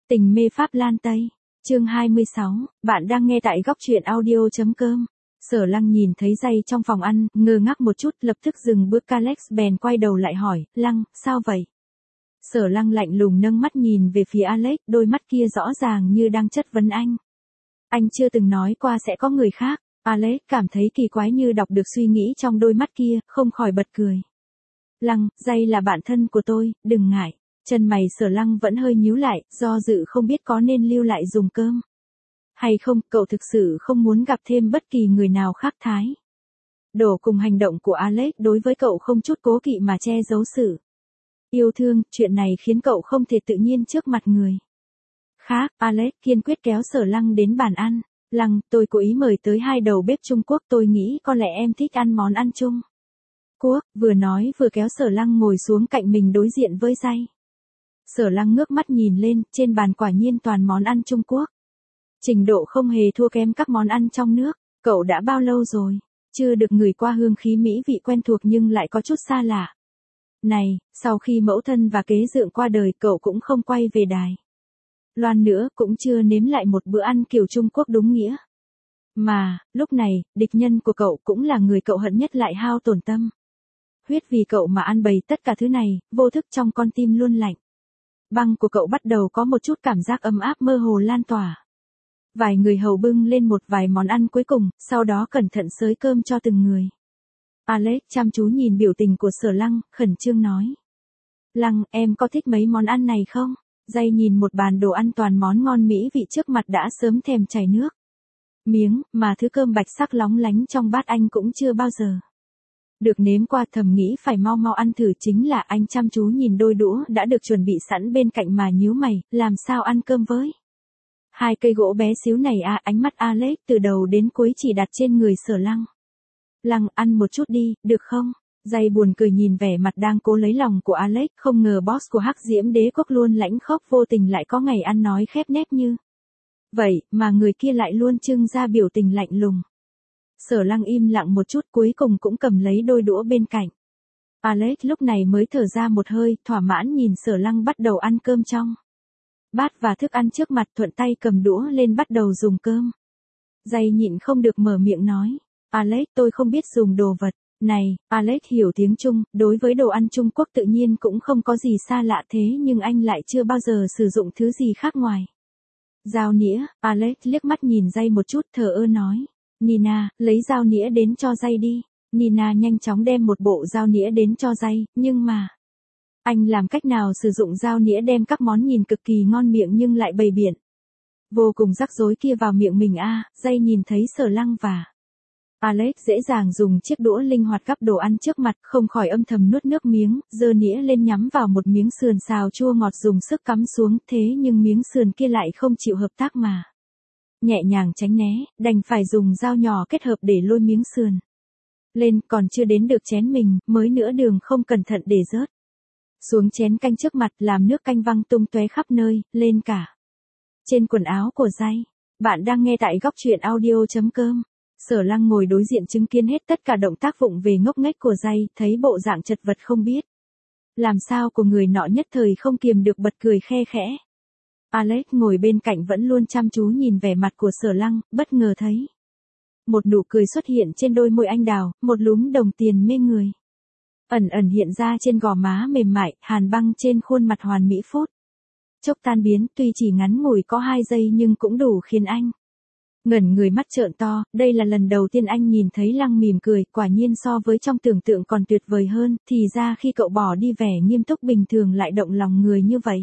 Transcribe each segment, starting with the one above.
Tình mê Pháp Lan Tây, chương 26, bạn đang nghe tại góc truyện audio.com. Sở Lăng nhìn thấy Jay trong phòng ăn, ngơ ngác một chút, lập tức dừng bước. Alex bèn quay đầu lại hỏi, Lăng, sao vậy? Sở Lăng lạnh lùng nâng mắt nhìn về phía Alex, đôi mắt kia rõ ràng như đang chất vấn anh. Anh chưa từng nói qua sẽ có người khác. Alex cảm thấy kỳ quái như đọc được suy nghĩ trong đôi mắt kia, không khỏi bật cười. Lăng, Jay là bạn thân của tôi, đừng ngại. Chân mày Sở Lăng vẫn hơi nhíu lại, do dự không biết có nên lưu lại dùng cơm hay không. Cậu thực sự không muốn gặp thêm bất kỳ người nào khác. Thái độ cùng hành động của Alex đối với cậu không chút cố kỵ mà che giấu sự yêu thương, chuyện này khiến cậu không thể tự nhiên trước mặt người khác. Alex kiên quyết kéo Sở Lăng đến bàn ăn. Lăng, tôi cố ý mời tới 2 đầu bếp Trung Quốc, tôi nghĩ có lẽ em thích ăn món ăn Trung Quốc. Vừa nói vừa kéo Sở Lăng ngồi xuống cạnh mình đối diện với Jay. Sở Lăng ngước mắt nhìn lên, trên bàn quả nhiên toàn món ăn Trung Quốc. Trình độ không hề thua kém các món ăn trong nước. Cậu đã bao lâu rồi? Chưa được ngửi qua hương khí mỹ vị quen thuộc nhưng lại có chút xa lạ. Này, sau khi mẫu thân và kế dượng qua đời cậu cũng không quay về Đài Loan nữa, cũng chưa nếm lại một bữa ăn kiểu Trung Quốc đúng nghĩa. Mà, lúc này, địch nhân của cậu cũng là người cậu hận nhất lại hao tổn tâm huyết vì cậu mà ăn bày tất cả thứ này, vô thức trong con tim luôn lạnh băng của cậu bắt đầu có một chút cảm giác ấm áp mơ hồ lan tỏa. Vài người hầu bưng lên một vài món ăn cuối cùng, sau đó cẩn thận xới cơm cho từng người. Alex chăm chú nhìn biểu tình của Sở Lăng, khẩn trương nói. Lăng, em có thích mấy món ăn này không? Jay nhìn một bàn đồ ăn toàn món ngon mỹ vị trước mặt đã sớm thèm chảy nước miếng, mà thứ cơm bạch sắc lóng lánh trong bát anh cũng chưa bao giờ được nếm qua, thầm nghĩ phải mau mau ăn thử. Chính là anh chăm chú nhìn đôi đũa đã được chuẩn bị sẵn bên cạnh mà nhíu mày, làm sao ăn cơm với 2 cây gỗ bé xíu này à? Ánh mắt Alex từ đầu đến cuối chỉ đặt trên người Sở Lăng. Lăng, ăn một chút đi, được không? Jay buồn cười nhìn vẻ mặt đang cố lấy lòng của Alex, không ngờ boss của Hắc Diễm Đế Quốc luôn lãnh khốc vô tình lại có ngày ăn nói khép nép như vậy, mà người kia lại luôn trưng ra biểu tình lạnh lùng. Sở Lăng im lặng một chút, cuối cùng cũng cầm lấy đôi đũa bên cạnh. Alex lúc này mới thở ra một hơi, thỏa mãn nhìn Sở Lăng bắt đầu ăn cơm trong bát và thức ăn trước mặt, thuận tay cầm đũa lên bắt đầu dùng cơm. Jay nhịn không được mở miệng nói. Alex, tôi không biết dùng đồ vật này. Alex hiểu tiếng Trung, đối với đồ ăn Trung Quốc tự nhiên cũng không có gì xa lạ, thế nhưng anh lại chưa bao giờ sử dụng thứ gì khác ngoài dao nĩa. Alex liếc mắt nhìn Jay một chút, thờ ơ nói. Nina, lấy dao nĩa đến cho Jay đi. Nina nhanh chóng đem một bộ dao nĩa đến cho Jay, nhưng mà anh làm cách nào sử dụng dao nĩa đem các món nhìn cực kỳ ngon miệng nhưng lại bày biện vô cùng rắc rối kia vào miệng mình a? Jay nhìn thấy Sở Lăng và Alex dễ dàng dùng chiếc đũa linh hoạt gắp đồ ăn trước mặt, không khỏi âm thầm nuốt nước miếng, giơ nĩa lên nhắm vào một miếng sườn xào chua ngọt dùng sức cắm xuống, thế nhưng miếng sườn kia lại không chịu hợp tác mà nhẹ nhàng tránh né, đành phải dùng dao nhỏ kết hợp để lôi miếng sườn lên. Còn chưa đến được chén mình, mới nửa đường không cẩn thận để rớt xuống chén canh trước mặt, làm nước canh văng tung tóe khắp nơi, lên cả trên quần áo của Jay. Bạn đang nghe tại góc truyện audio.com. Sở Lăng ngồi đối diện chứng kiến hết tất cả động tác vụng về ngốc nghếch của Jay, thấy bộ dạng chật vật không biết làm sao của người nọ, nhất thời không kiềm được bật cười khe khẽ. Alex ngồi bên cạnh vẫn luôn chăm chú nhìn vẻ mặt của Sở Lăng, bất ngờ thấy một nụ cười xuất hiện trên đôi môi anh đào, một lúm đồng tiền mê người ẩn ẩn hiện ra trên gò má mềm mại, hàn băng trên khuôn mặt hoàn mỹ phút chốc tan biến, tuy chỉ ngắn ngủi có 2 giây nhưng cũng đủ khiến anh ngẩn người, mắt trợn to. Đây là lần đầu tiên anh nhìn thấy Lăng mỉm cười, quả nhiên so với trong tưởng tượng còn tuyệt vời hơn, thì ra khi cậu bỏ đi vẻ nghiêm túc bình thường lại động lòng người như vậy.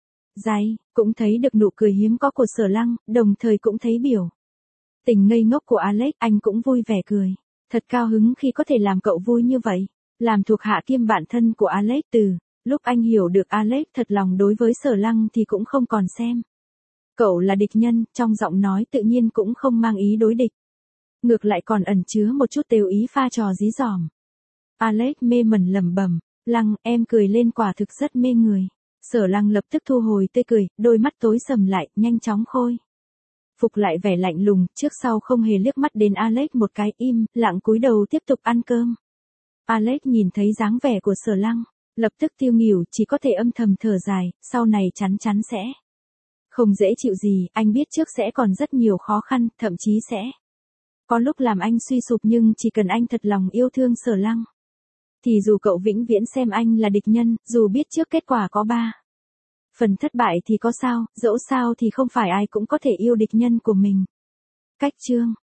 Jay cũng thấy được nụ cười hiếm có của Sở Lăng, đồng thời cũng thấy biểu tình ngây ngốc của Alex, anh cũng vui vẻ cười. Thật cao hứng khi có thể làm cậu vui như vậy. Làm thuộc hạ kiêm bạn thân của Alex, từ lúc anh hiểu được Alex thật lòng đối với Sở Lăng thì cũng không còn xem cậu là địch nhân, trong giọng nói tự nhiên cũng không mang ý đối địch. Ngược lại còn ẩn chứa một chút tếu ý pha trò dí dỏm. Alex mê mẩn lẩm bẩm, Lăng, em cười lên quả thực rất mê người. Sở Lăng lập tức thu hồi tươi cười, đôi mắt tối sầm lại, nhanh chóng khôi phục lại vẻ lạnh lùng, trước sau không hề liếc mắt đến Alex một cái, im lặng cúi đầu tiếp tục ăn cơm. Alex nhìn thấy dáng vẻ của Sở Lăng, lập tức tiêu nghỉu, chỉ có thể âm thầm thở dài, sau này chắn chắn sẽ Không dễ chịu gì, anh biết trước sẽ còn rất nhiều khó khăn, thậm chí sẽ có lúc làm anh suy sụp, nhưng chỉ cần anh thật lòng yêu thương Sở Lăng, thì dù cậu vĩnh viễn xem anh là địch nhân, dù biết trước kết quả có 3 phần thất bại thì có sao, dẫu sao thì không phải ai cũng có thể yêu địch nhân của mình. Cách chương